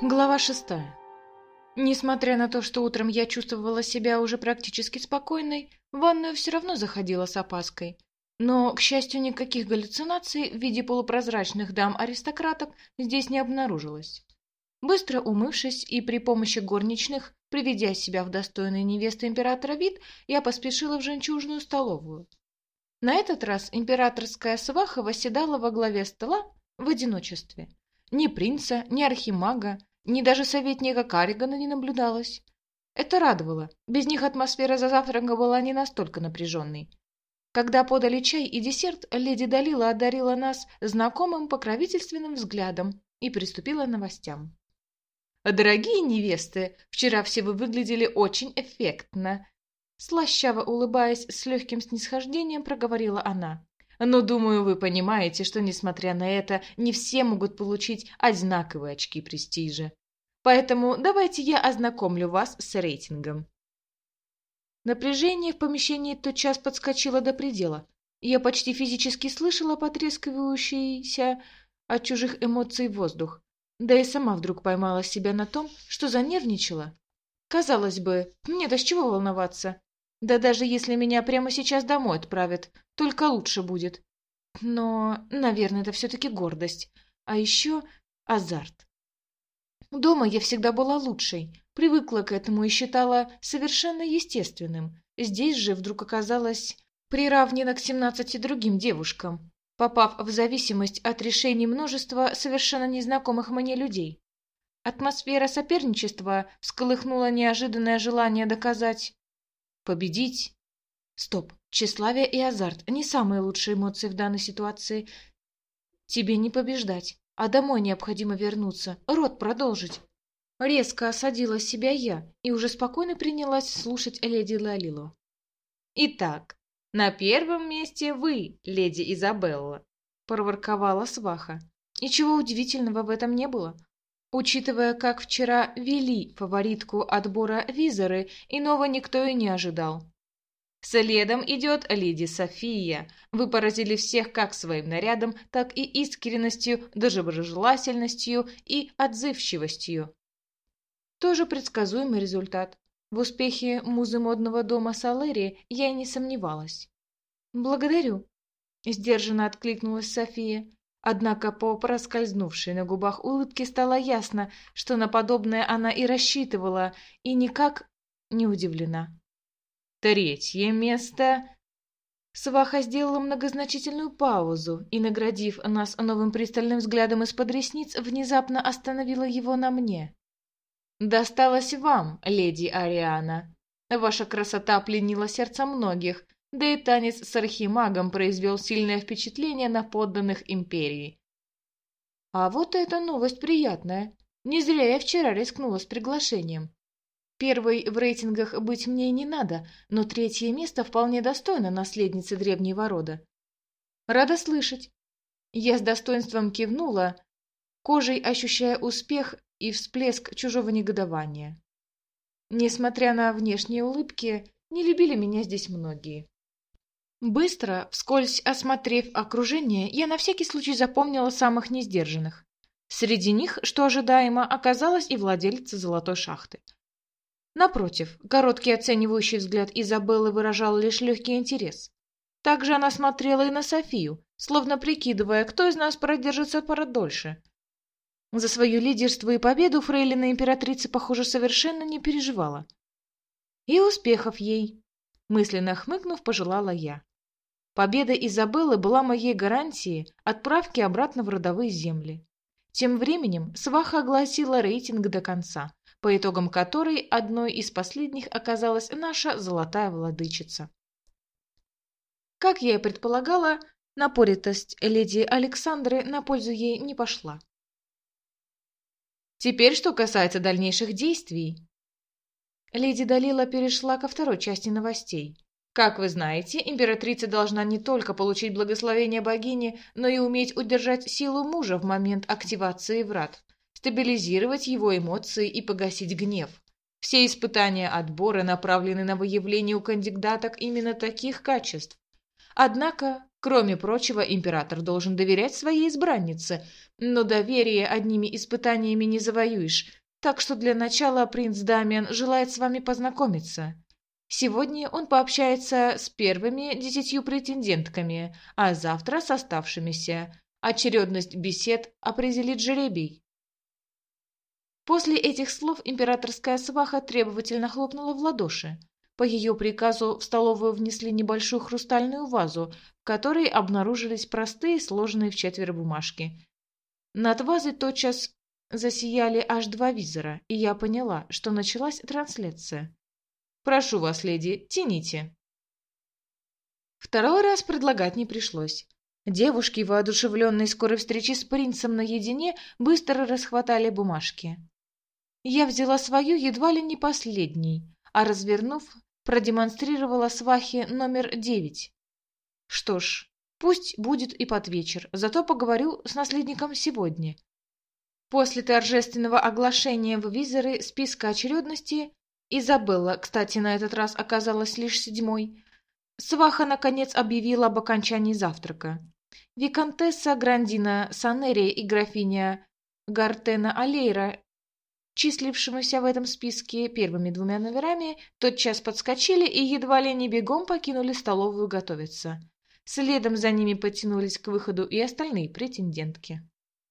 Глава 6. Несмотря на то, что утром я чувствовала себя уже практически спокойной, в ванную все равно заходила с опаской. Но, к счастью, никаких галлюцинаций в виде полупрозрачных дам-аристократок здесь не обнаружилось. Быстро умывшись и при помощи горничных, приведя себя в достойный невесты императора вид, я поспешила в жемчужную столовую. На этот раз императорская сваха восседала во главе стола в одиночестве. Ни принца, ни архимага, ни даже советника Карригана не наблюдалось. Это радовало, без них атмосфера за завтраком была не настолько напряженной. Когда подали чай и десерт, леди Далила одарила нас знакомым покровительственным взглядом и приступила к новостям. «Дорогие невесты, вчера все вы выглядели очень эффектно», слащаво улыбаясь с легким снисхождением, проговорила она. «Но, думаю, вы понимаете, что, несмотря на это, не все могут получить одинаковые очки престижа. Поэтому давайте я ознакомлю вас с рейтингом». Напряжение в помещении тотчас подскочило до предела. Я почти физически слышала потрескивающийся от чужих эмоций воздух. Да и сама вдруг поймала себя на том, что занервничала. Казалось бы, мне-то с чего волноваться? Да даже если меня прямо сейчас домой отправят, только лучше будет. Но, наверное, это все-таки гордость. А еще азарт. Дома я всегда была лучшей, привыкла к этому и считала совершенно естественным. Здесь же вдруг оказалась приравнена к 17 другим девушкам, попав в зависимость от решений множества совершенно незнакомых мне людей. Атмосфера соперничества всколыхнула неожиданное желание доказать, победить. Стоп, тщеславие и азарт – не самые лучшие эмоции в данной ситуации. Тебе не побеждать, а домой необходимо вернуться, род продолжить. Резко осадила себя я и уже спокойно принялась слушать леди Лалилу. «Итак, на первом месте вы, леди Изабелла», – проворковала сваха. Ничего удивительного в этом не было. Учитывая, как вчера вели фаворитку отбора визоры, иного никто и не ожидал. Следом идет леди София. Вы поразили всех как своим нарядом, так и искренностью, доброжелательностью и отзывчивостью. Тоже предсказуемый результат. В успехе музы модного дома Салери я и не сомневалась. «Благодарю», — сдержанно откликнулась София. Однако по проскользнувшей на губах улыбке стало ясно, что на подобное она и рассчитывала, и никак не удивлена. Третье место. Сваха сделала многозначительную паузу и, наградив нас новым пристальным взглядом из-под ресниц, внезапно остановила его на мне. «Досталось вам, леди Ариана. Ваша красота пленила сердце многих, да и танец с архимагом произвел сильное впечатление на подданных империи». А вот эта новость приятная. Не зря я вчера рискнула с приглашением. Первой в рейтингах быть мне и не надо, но третье место вполне достойно наследницы древнего рода. Рада слышать. Я с достоинством кивнула, кожей ощущая успех и всплеск чужого негодования. Несмотря на внешние улыбки, не любили меня здесь многие. Быстро, вскользь осмотрев окружение, я на всякий случай запомнила самых несдержанных. Среди них, что ожидаемо, оказалась и владелица золотой шахты. Напротив, короткий оценивающий взгляд Изабеллы выражал лишь легкий интерес. Также она смотрела и на Софию, словно прикидывая, кто из нас продержится дольше. За свое лидерство и победу фрейлина императрицы, похоже, совершенно не переживала. И успехов ей, мысленно хмыкнув, пожелала я. Победа Изабеллы была моей гарантией отправки обратно в родовые земли. Тем временем сваха огласила рейтинг до конца, по итогам которой одной из последних оказалась наша золотая владычица. Как я и предполагала, напоритость леди Александры на пользу ей не пошла. Теперь, что касается дальнейших действий. Леди Далила перешла ко второй части новостей. Как вы знаете, императрица должна не только получить благословение богини, но и уметь удержать силу мужа в момент активации врат, стабилизировать его эмоции и погасить гнев. Все испытания отбора направлены на выявление у кандидаток именно таких качеств. Однако Кроме прочего, император должен доверять своей избраннице, но доверие одними испытаниями не завоюешь, так что для начала принц Дамиан желает с вами познакомиться. Сегодня он пообщается с первыми 10 претендентками, а завтра с оставшимися. Очередность бесед определит жребий. После этих слов императорская сваха требовательно хлопнула в ладоши. По ее приказу в столовую внесли небольшую хрустальную вазу, в которой обнаружились простые, сложенные вчетверо бумажки. Над вазой тотчас засияли аж 2 визора, и я поняла, что началась трансляция. «Прошу вас, леди, тяните». Второй раз предлагать не пришлось. Девушки, воодушевленные скорой встречей с принцем наедине, быстро расхватали бумажки. Я взяла свою едва ли не последней, а развернув, продемонстрировала свахе номер 9. Что ж, пусть будет и под вечер, зато поговорю с наследником сегодня. После торжественного оглашения в визоры списка очередности, Изабелла, кстати, на этот раз оказалась лишь 7-й, сваха наконец объявила об окончании завтрака. Виконтесса Грандина Санери и графиня Гартена Алейра, числившимися в этом списке первыми 2 номерами, тотчас подскочили и едва ли не бегом покинули столовую готовиться. Следом за ними потянулись к выходу и остальные претендентки.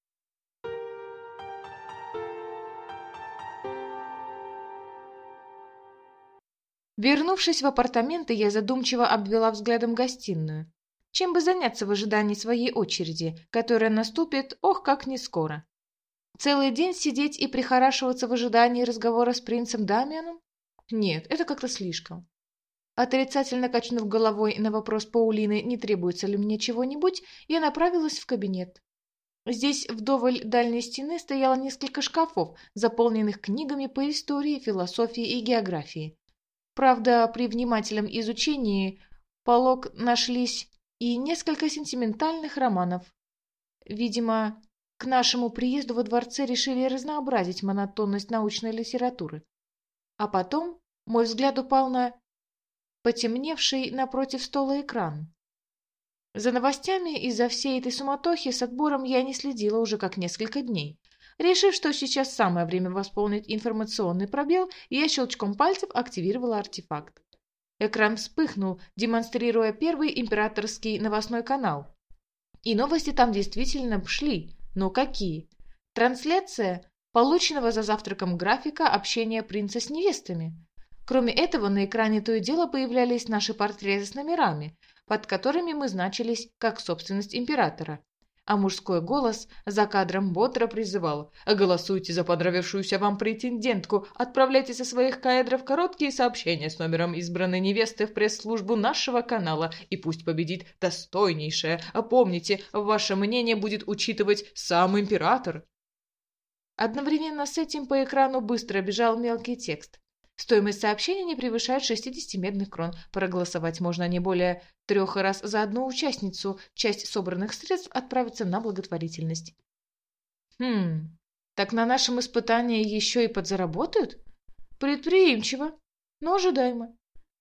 Вернувшись в апартаменты, я задумчиво обвела взглядом гостиную. Чем бы заняться в ожидании своей очереди, которая наступит, ох, как не скоро. Целый день сидеть и прихорашиваться в ожидании разговора с принцем Дамианом? Нет, это как-то слишком. Отрицательно качнув головой на вопрос Паулины, не требуется ли мне чего-нибудь, я направилась в кабинет. Здесь вдоволь дальней стены стояло несколько шкафов, заполненных книгами по истории, философии и географии. Правда, при внимательном изучении полог нашлись и несколько сентиментальных романов. Видимо, к нашему приезду во дворце решили разнообразить монотонность научной литературы. А потом мой взгляд упал на потемневший напротив стола экран. За новостями из-за всей этой суматохи с отбором я не следила уже как несколько дней. Решив, что сейчас самое время восполнить информационный пробел, я щелчком пальцев активировала артефакт. Экран вспыхнул, демонстрируя первый императорский новостной канал. И новости там действительно шли. Но какие? Трансляция полученного за завтраком графика общения принца с невестами. Кроме этого, на экране то и дело появлялись наши портреты с номерами, под которыми мы значились как собственность императора. А мужской голос за кадром бодро призывал: «Голосуйте за понравившуюся вам претендентку, отправляйте со своих кадров короткие сообщения с номером избранной невесты в пресс-службу нашего канала, и пусть победит достойнейшая. А помните, ваше мнение будет учитывать сам император». Одновременно с этим по экрану быстро бежал мелкий текст. Стоимость сообщения не превышает 60 медных крон. Проголосовать можно не более 3 раз за одну участницу. Часть собранных средств отправится на благотворительность. Так на нашем испытании еще и подзаработают? Предприимчиво, но ожидаемо.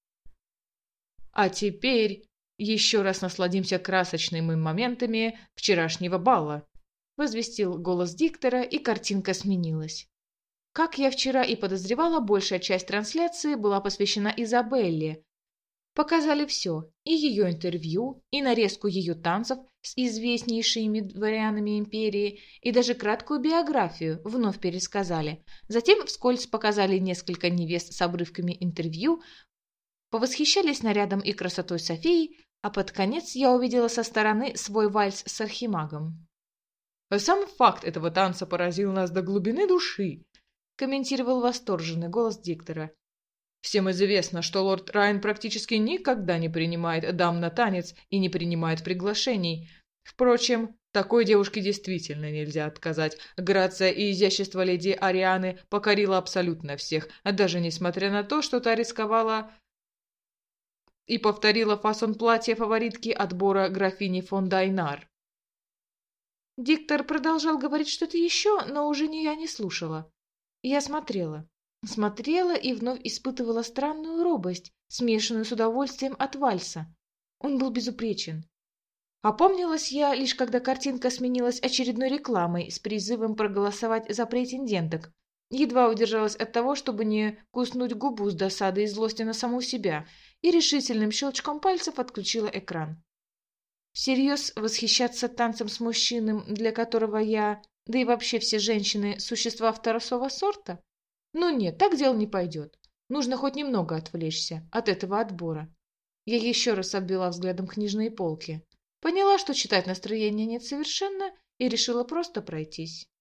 А теперь еще раз насладимся красочными моментами вчерашнего бала, возвестил голос диктора, и картинка сменилась. Как я вчера и подозревала, большая часть трансляции была посвящена Изабелле. Показали все: и ее интервью, и нарезку ее танцев с известнейшими дворянами империи, и даже краткую биографию вновь пересказали. Затем вскользь показали несколько невест с обрывками интервью, повосхищались нарядом и красотой Софии, а под конец я увидела со стороны свой вальс с архимагом. «Сам факт этого танца поразил нас до глубины души», комментировал восторженный голос диктора. «Всем известно, что лорд Райан практически никогда не принимает дам на танец и не принимает приглашений. Впрочем, такой девушке действительно нельзя отказать. Грация и изящество леди Арианы покорило абсолютно всех, даже несмотря на то, что та рисковала и повторила фасон платья фаворитки отбора графини фон Дайнар». Диктор продолжал говорить что-то еще, но уже я не слушала. Я смотрела и вновь испытывала странную робость, смешанную с удовольствием от вальса. Он был безупречен. Опомнилась я лишь когда картинка сменилась очередной рекламой с призывом проголосовать за претенденток. Едва удержалась от того, чтобы не куснуть губу с досады и злости на саму себя, и решительным щелчком пальцев отключила экран. Всерьез восхищаться танцем с мужчиной, для которого я, да и вообще все женщины, существа второго сорта? Ну нет, так дело не пойдет. Нужно хоть немного отвлечься от этого отбора. Я еще раз обвела взглядом книжные полки. Поняла, что читать настроения нет совершенно, и решила просто пройтись.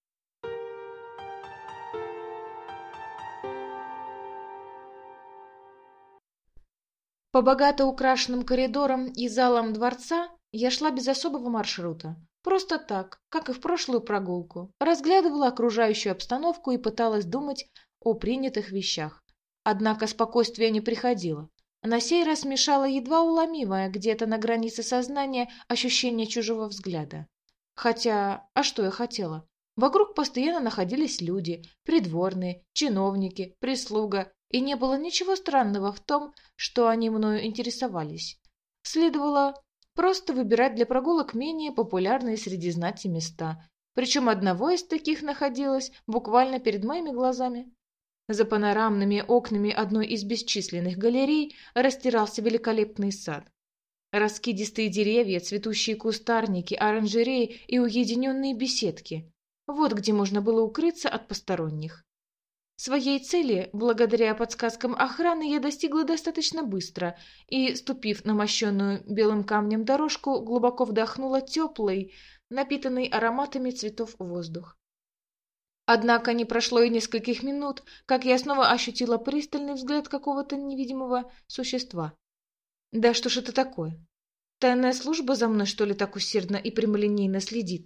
По богато украшенным коридорам и залам дворца я шла без особого маршрута. Просто так, как и в прошлую прогулку, разглядывала окружающую обстановку и пыталась думать о принятых вещах. Однако спокойствие не приходило. На сей раз мешало едва уловимое где-то на границе сознания ощущение чужого взгляда. Хотя, а что я хотела? Вокруг постоянно находились люди, придворные, чиновники, прислуга, и не было ничего странного в том, что они мною интересовались. Следовало просто выбирать для прогулок менее популярные среди знати места, причем одного из таких находилось буквально перед моими глазами. За панорамными окнами одной из бесчисленных галерей растирался великолепный сад. Раскидистые деревья, цветущие кустарники, оранжереи и уединенные беседки. Вот где можно было укрыться от посторонних. Своей цели, благодаря подсказкам охраны, я достигла достаточно быстро и, ступив на мощенную белым камнем дорожку, глубоко вдохнула теплый, напитанный ароматами цветов воздух. Однако не прошло и нескольких минут, как я снова ощутила пристальный взгляд какого-то невидимого существа. Да что ж это такое? Тайная служба за мной, что ли, так усердно и прямолинейно следит?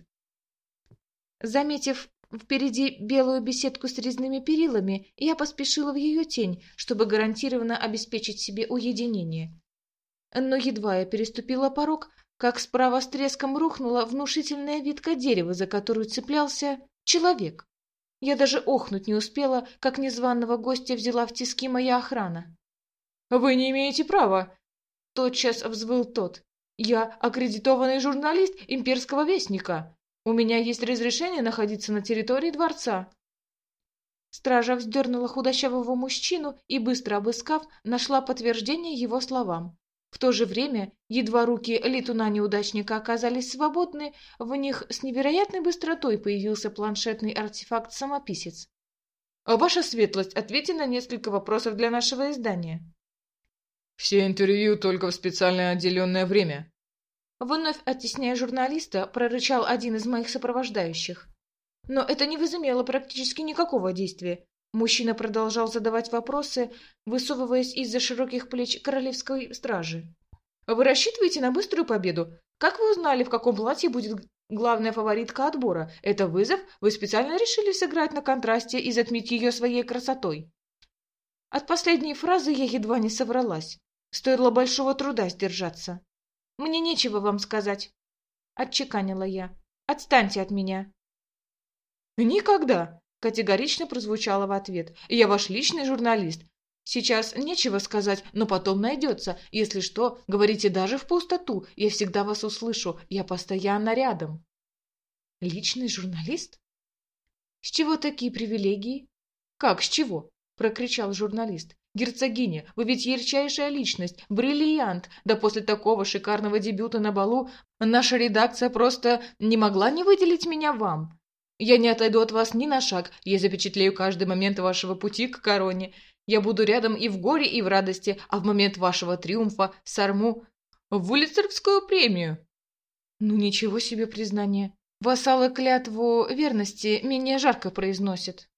Заметив впереди белую беседку с резными перилами, я поспешила в ее тень, чтобы гарантированно обеспечить себе уединение. Но едва я переступила порог, как справа с треском рухнула внушительная ветка дерева, за которую цеплялся человек. Я даже охнуть не успела, как незваного гостя взяла в тиски моя охрана. «Вы не имеете права!» — тотчас взвыл тот. «Я аккредитованный журналист Имперского вестника. У меня есть разрешение находиться на территории дворца». Стража вздернула худощавого мужчину и, быстро обыскав, нашла подтверждение его словам. В то же время, едва руки летуна-неудачника оказались свободны, в них с невероятной быстротой появился планшетный артефакт-самописец. «Ваша светлость, ответьте на несколько вопросов для нашего издания». «Все интервью только в специально отделенное время». Вновь оттесняя журналиста, прорычал один из моих сопровождающих. Но это не возымело практически никакого действия. Мужчина продолжал задавать вопросы, высовываясь из-за широких плеч королевской стражи. «Вы рассчитываете на быструю победу? Как вы узнали, в каком платье будет главная фаворитка отбора? Это вызов? Вы специально решили сыграть на контрасте и затмить ее своей красотой?» От последней фразы я едва не совралась. Стоило большого труда сдержаться. «Мне нечего вам сказать», — отчеканила я. «Отстаньте от меня». «Никогда!» — категорично прозвучало в ответ. «Я ваш личный журналист. Сейчас нечего сказать, но потом найдется. Если что, говорите даже в пустоту. Я всегда вас услышу. Я постоянно рядом». «Личный журналист? С чего такие привилегии?» «Как, с чего?» — прокричал журналист. «Герцогиня, вы ведь ярчайшая личность, бриллиант. Да после такого шикарного дебюта на балу наша редакция просто не могла не выделить меня вам. Я не отойду от вас ни на шаг, я запечатлею каждый момент вашего пути к короне. Я буду рядом и в горе, и в радости, а в момент вашего триумфа сорму Вулицерскую премию». Ну ничего себе признание. Вассалы клятву верности менее жарко произносят.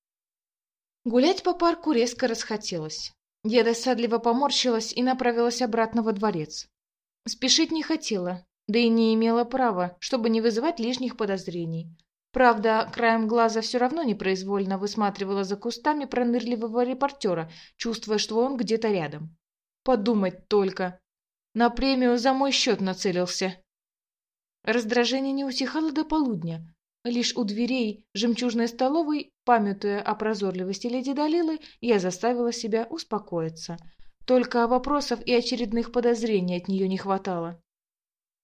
Гулять по парку резко расхотелось. Я досадливо поморщилась и направилась обратно во дворец. Спешить не хотела, да и не имела права, чтобы не вызывать лишних подозрений. Правда, краем глаза все равно непроизвольно высматривала за кустами пронырливого репортера, чувствуя, что он где-то рядом. Подумать только. На премию за мой счет нацелился. Раздражение не утихало до полудня. Лишь у дверей жемчужной столовой, памятуя о прозорливости леди Далилы, я заставила себя успокоиться. Только вопросов и очередных подозрений от нее не хватало.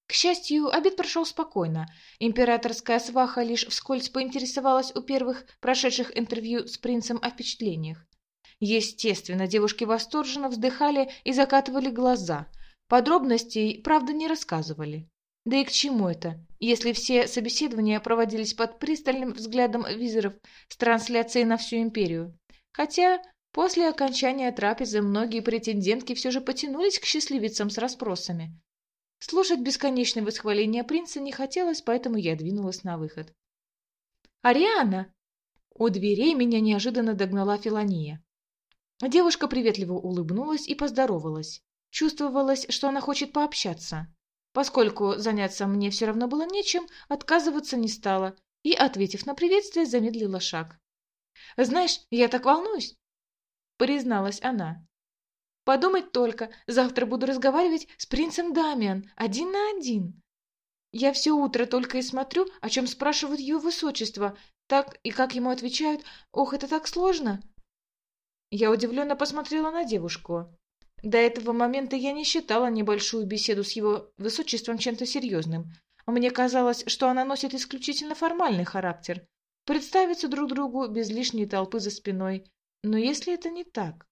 К счастью, обед прошел спокойно. Императорская сваха лишь вскользь поинтересовалась у первых прошедших интервью с принцем о впечатлениях. Естественно, девушки восторженно вздыхали и закатывали глаза. Подробностей, правда, не рассказывали. Да и к чему это, если все собеседования проводились под пристальным взглядом визиров с трансляцией на всю империю? Хотя после окончания трапезы многие претендентки все же потянулись к счастливицам с расспросами. Слушать бесконечное восхваление принца не хотелось, поэтому я двинулась на выход. «Ариана!» У дверей меня неожиданно догнала Филония. Девушка приветливо улыбнулась и поздоровалась. Чувствовалось, что она хочет пообщаться. Поскольку заняться мне все равно было нечем, отказываться не стала и, ответив на приветствие, замедлила шаг. «Знаешь, я так волнуюсь!» — призналась она. «Подумать только, завтра буду разговаривать с принцем Дамиан, один на один. Я все утро только и смотрю, о чем спрашивают ее высочество, так и как ему отвечают. Ох, это так сложно!» Я удивленно посмотрела на девушку. До этого момента я не считала небольшую беседу с его высочеством чем-то серьезным. Мне казалось, что она носит исключительно формальный характер. Представиться друг другу без лишней толпы за спиной. Но если это не так...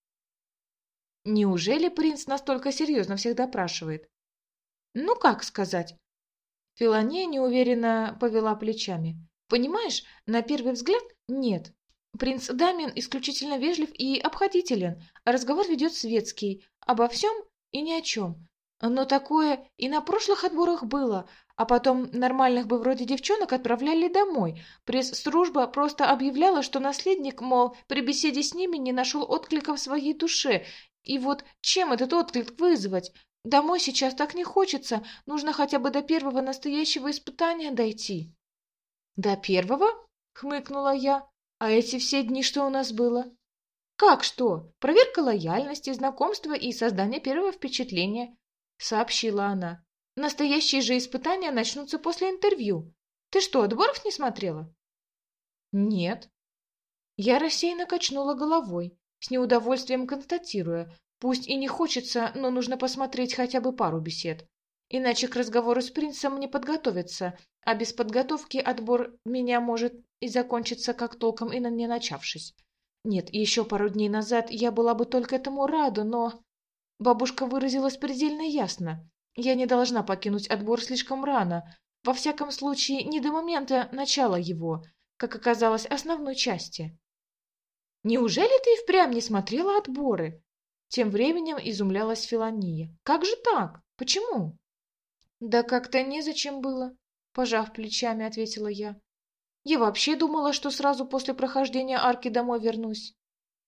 Неужели принц настолько серьезно всех допрашивает? Ну, как сказать? Филония неуверенно повела плечами. Понимаешь, на первый взгляд нет. Принц Дамиан исключительно вежлив и обходителен, а разговор ведет светский, обо всем и ни о чем. Но такое и на прошлых отборах было, а потом нормальных бы вроде девчонок отправляли домой. Пресс-служба просто объявляла, что наследник, мол, при беседе с ними не нашел отклика в своей душе. И вот чем этот отклик вызвать? Домой сейчас так не хочется, нужно хотя бы до первого настоящего испытания дойти. «До первого?» — хмыкнула я. «А эти все дни что у нас было?» «Как что? Проверка лояльности, знакомства и создание первого впечатления», — сообщила она. «Настоящие же испытания начнутся после интервью. Ты что, отборов не смотрела?» «Нет». Я рассеянно качнула головой, с неудовольствием констатируя, пусть и не хочется, но нужно посмотреть хотя бы пару бесед. Иначе к разговору с принцем не подготовиться, а без подготовки отбор меня может и закончиться как толком и не начавшись. Нет, еще пару дней назад я была бы только этому рада, но... Бабушка выразилась предельно ясно. Я не должна покинуть отбор слишком рано, во всяком случае не до момента начала его, как оказалось, основной части. «Неужели ты и впрямь не смотрела отборы?» Тем временем изумлялась Филония. «Как же так? Почему?» «Да как-то незачем было», — пожав плечами, ответила я. «Я вообще думала, что сразу после прохождения арки домой вернусь».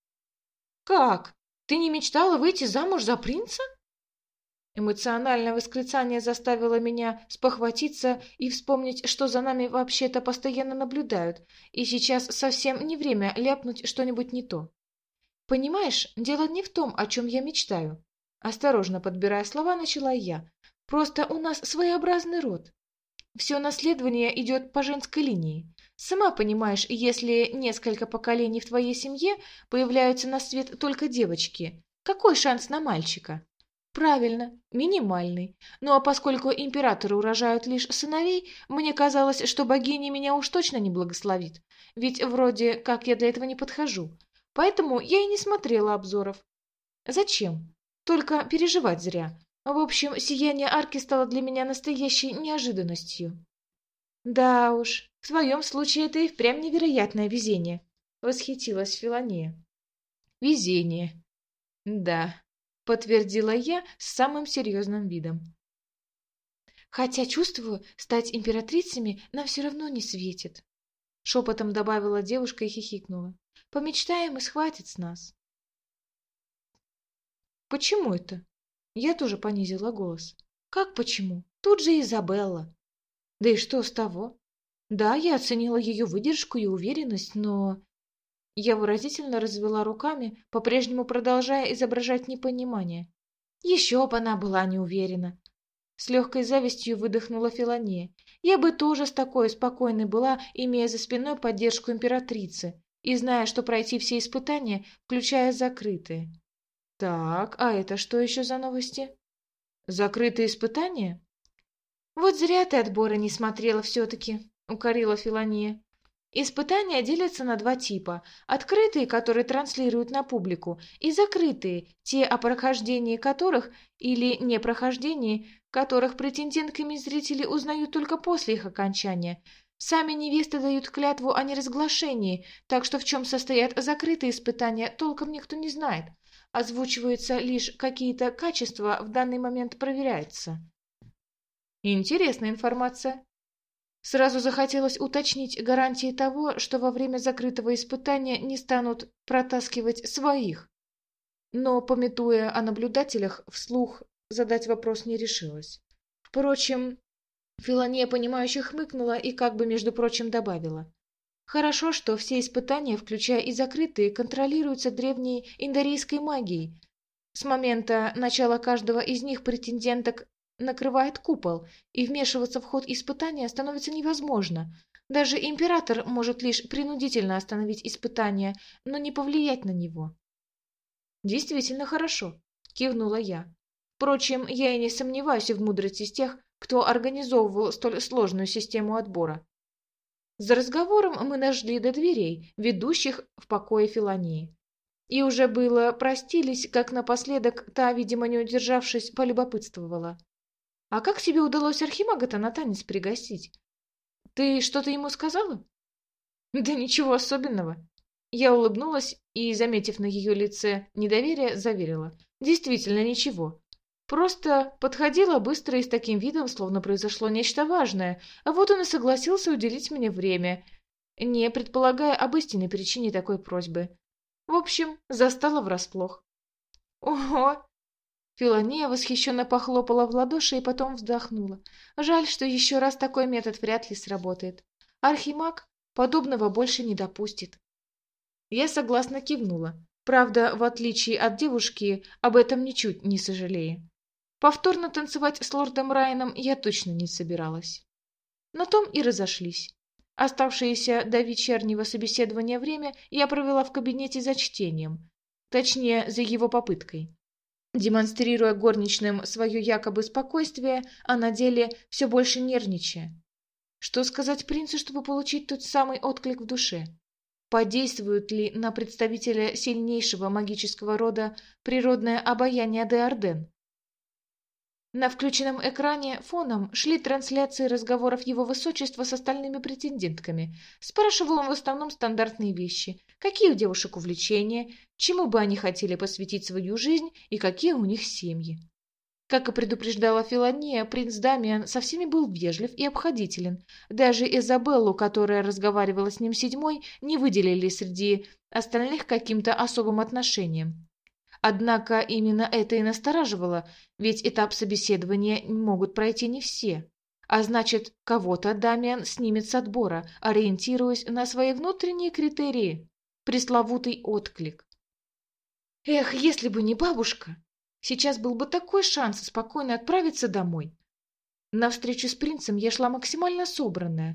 «Как? Ты не мечтала выйти замуж за принца?» Эмоциональное восклицание заставило меня спохватиться и вспомнить, что за нами вообще-то постоянно наблюдают, и сейчас совсем не время ляпнуть что-нибудь не то. «Понимаешь, дело не в том, о чем я мечтаю». Осторожно подбирая слова, начала я. «Просто у нас своеобразный род. Все наследование идет по женской линии. Сама понимаешь, если несколько поколений в твоей семье появляются на свет только девочки, какой шанс на мальчика?» «Правильно, минимальный. Ну а поскольку императоры урожают лишь сыновей, мне казалось, что богиня меня уж точно не благословит, ведь вроде как я для этого не подхожу. Поэтому я и не смотрела обзоров. Зачем? Только переживать зря. В общем, сияние арки стало для меня настоящей неожиданностью». «Да уж, в твоем случае это и впрямь невероятное везение», — восхитилась Филония. «Везение. Да», — подтвердила я с самым серьезным видом. «Хотя, чувствую, стать императрицами нам все равно не светит», — шепотом добавила девушка и хихикнула. «Помечтаем, и схватит с нас». «Почему это?» Я тоже понизила голос. «Как почему? Тут же Изабелла». «Да и что с того?» «Да, я оценила ее выдержку и уверенность, но...» Я выразительно развела руками, по-прежнему продолжая изображать непонимание. «Еще бы она была не уверена». С легкой завистью выдохнула Филония. «Я бы тоже с такой спокойной была, имея за спиной поддержку императрицы и зная, что пройти все испытания, включая закрытые». «Так, а это что еще за новости?» «Закрытые испытания?» «Вот зря ты отбора не смотрела все-таки», — укорила Филония. «Испытания делятся на два типа. Открытые, которые транслируют на публику, и закрытые, те, о прохождении которых или непрохождении которых претендентками зрители узнают только после их окончания. Сами невесты дают клятву о неразглашении, так что в чем состоят закрытые испытания, толком никто не знает. Озвучиваются лишь какие-то качества, в данный момент проверяются». «Интересная информация». Сразу захотелось уточнить гарантии того, что во время закрытого испытания не станут протаскивать своих. Но, памятуя о наблюдателях, вслух задать вопрос не решилась. Впрочем, Филония, понимающе хмыкнула и как бы, между прочим, добавила. «Хорошо, что все испытания, включая и закрытые, контролируются древней индарийской магией. С момента начала каждого из них претенденток накрывает купол, и вмешиваться в ход испытания становится невозможно. Даже император может лишь принудительно остановить испытание, но не повлиять на него». «Действительно хорошо», — кивнула я. Впрочем, я и не сомневаюсь в мудрости тех, кто организовывал столь сложную систему отбора. За разговором мы дошли до дверей, ведущих в покое Филонии. И уже было простились, как напоследок та, видимо, не удержавшись, полюбопытствовала. «А как тебе удалось Архимага-то на танец пригласить? Ты что-то ему сказала?» «Да ничего особенного». Я улыбнулась и, заметив на ее лице недоверие, заверила. «Действительно ничего. Просто подходила быстро и с таким видом, словно произошло нечто важное, а вот он и согласился уделить мне время, не предполагая об истинной причине такой просьбы. В общем, застала врасплох». «Ого!» Филония восхищенно похлопала в ладоши и потом вздохнула. «Жаль, что еще раз такой метод вряд ли сработает. Архимаг подобного больше не допустит». Я согласно кивнула. Правда, в отличие от девушки, об этом ничуть не сожалею. Повторно танцевать с лордом Райаном я точно не собиралась. На том и разошлись. Оставшееся до вечернего собеседования время я провела в кабинете за чтением. Точнее, за его попыткой. Демонстрируя горничным свое якобы спокойствие, а на деле все больше нервничая. Что сказать принцу, чтобы получить тот самый отклик в душе? Подействует ли на представителя сильнейшего магического рода природное обаяние де Арден? На включенном экране фоном шли трансляции разговоров его высочества с остальными претендентками. Спрашивал он в основном стандартные вещи. Какие у девушек увлечения, чему бы они хотели посвятить свою жизнь и какие у них семьи. Как и предупреждала Филония, принц Дамиан со всеми был вежлив и обходителен. Даже Изабеллу, которая разговаривала с ним седьмой, не выделили среди остальных каким-то особым отношением. Однако именно это и настораживало, ведь этап собеседования могут пройти не все. А значит, кого-то Дамиан снимет с отбора, ориентируясь на свои внутренние критерии. Пресловутый отклик. Эх, если бы не бабушка! Сейчас был бы такой шанс спокойно отправиться домой. На встречу с принцем я шла максимально собранная,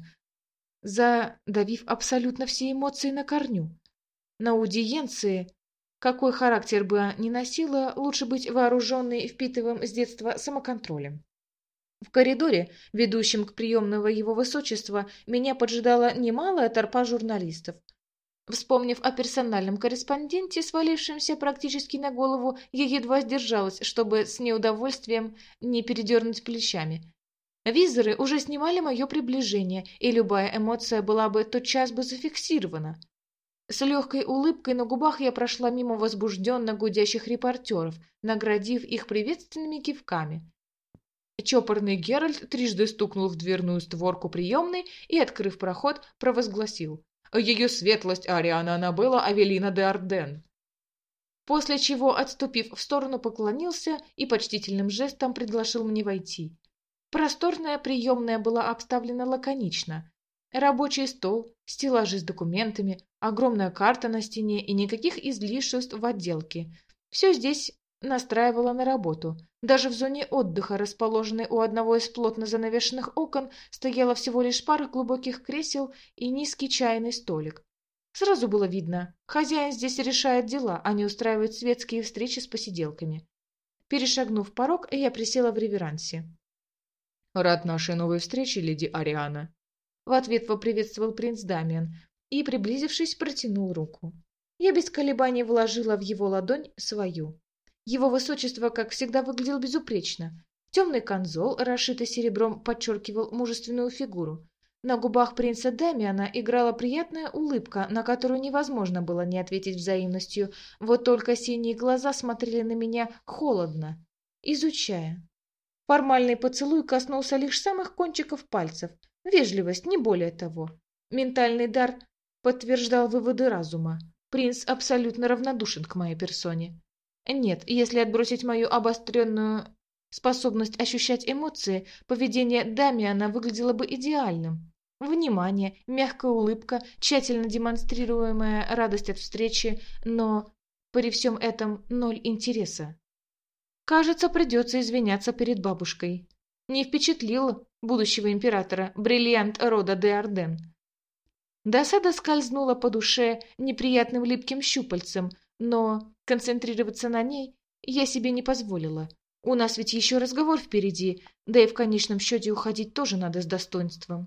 задавив абсолютно все эмоции на корню. На аудиенции, какой характер бы ни носила, лучше быть вооруженной впитываем с детства самоконтролем. В коридоре, ведущем к приемного его высочества, меня поджидала немалая толпа журналистов. Вспомнив о персональном корреспонденте, свалившемся практически на голову, я едва сдержалась, чтобы с неудовольствием не передернуть плечами. Визоры уже снимали мое приближение, и любая эмоция была бы тотчас бы зафиксирована. С легкой улыбкой на губах я прошла мимо возбужденно гудящих репортеров, наградив их приветственными кивками. Чопорный Геральт трижды стукнул в дверную створку приемной и, открыв проход, провозгласил: «Ее светлость Ариана Аннабелла Авелина де Арден». После чего, отступив в сторону, поклонился и почтительным жестом предложил мне войти. Просторная приемная была обставлена лаконично. Рабочий стол, стеллажи с документами, огромная карта на стене и никаких излишеств в отделке. Все здесь настраивало на работу. Даже в зоне отдыха, расположенной у одного из плотно занавешенных окон, стояла всего лишь пара глубоких кресел и низкий чайный столик. Сразу было видно, хозяин здесь решает дела, а не устраивает светские встречи с посиделками. Перешагнув порог, я присела в реверансе. Рад нашей новой встрече, леди Ариана. В ответ поприветствовал принц Дамиан и, приблизившись, протянул руку. Я без колебаний вложила в его ладонь свою. Его высочество, как всегда, выглядел безупречно. Темный камзол, расшитый серебром, подчеркивал мужественную фигуру. На губах принца Дамиана играла приятная улыбка, на которую невозможно было не ответить взаимностью, вот только синие глаза смотрели на меня холодно, изучая. Формальный поцелуй коснулся лишь самых кончиков пальцев, вежливость, не более того. Ментальный дар подтверждал выводы разума. Принц абсолютно равнодушен к моей персоне. Нет, если отбросить мою обостренную способность ощущать эмоции, поведение Дамиана выглядело бы идеальным. Внимание, мягкая улыбка, тщательно демонстрируемая радость от встречи, но при всем этом ноль интереса. Кажется, придется извиняться перед бабушкой. Не впечатлил будущего императора бриллиант рода де Арден. Досада скользнула по душе неприятным липким щупальцем, но концентрироваться на ней я себе не позволила. У нас ведь еще разговор впереди, да и в конечном счете уходить тоже надо с достоинством.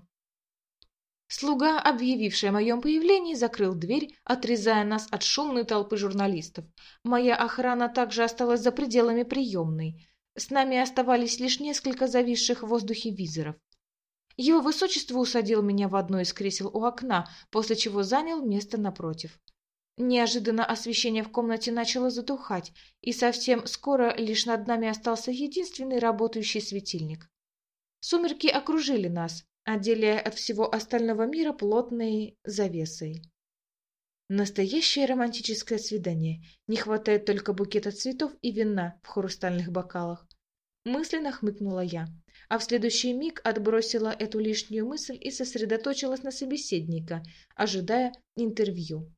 Слуга, объявивший о моем появлении, закрыл дверь, отрезая нас от шумной толпы журналистов. Моя охрана также осталась за пределами приемной. С нами оставались лишь несколько зависших в воздухе визоров. Его высочество усадил меня в одно из кресел у окна, после чего занял место напротив. Неожиданно освещение в комнате начало затухать, и совсем скоро лишь над нами остался единственный работающий светильник. Сумерки окружили нас, отделяя от всего остального мира плотной завесой. Настоящее романтическое свидание. Не хватает только букета цветов и вина в хрустальных бокалах. Мысленно хмыкнула я, а в следующий миг отбросила эту лишнюю мысль и сосредоточилась на собеседника, ожидая интервью.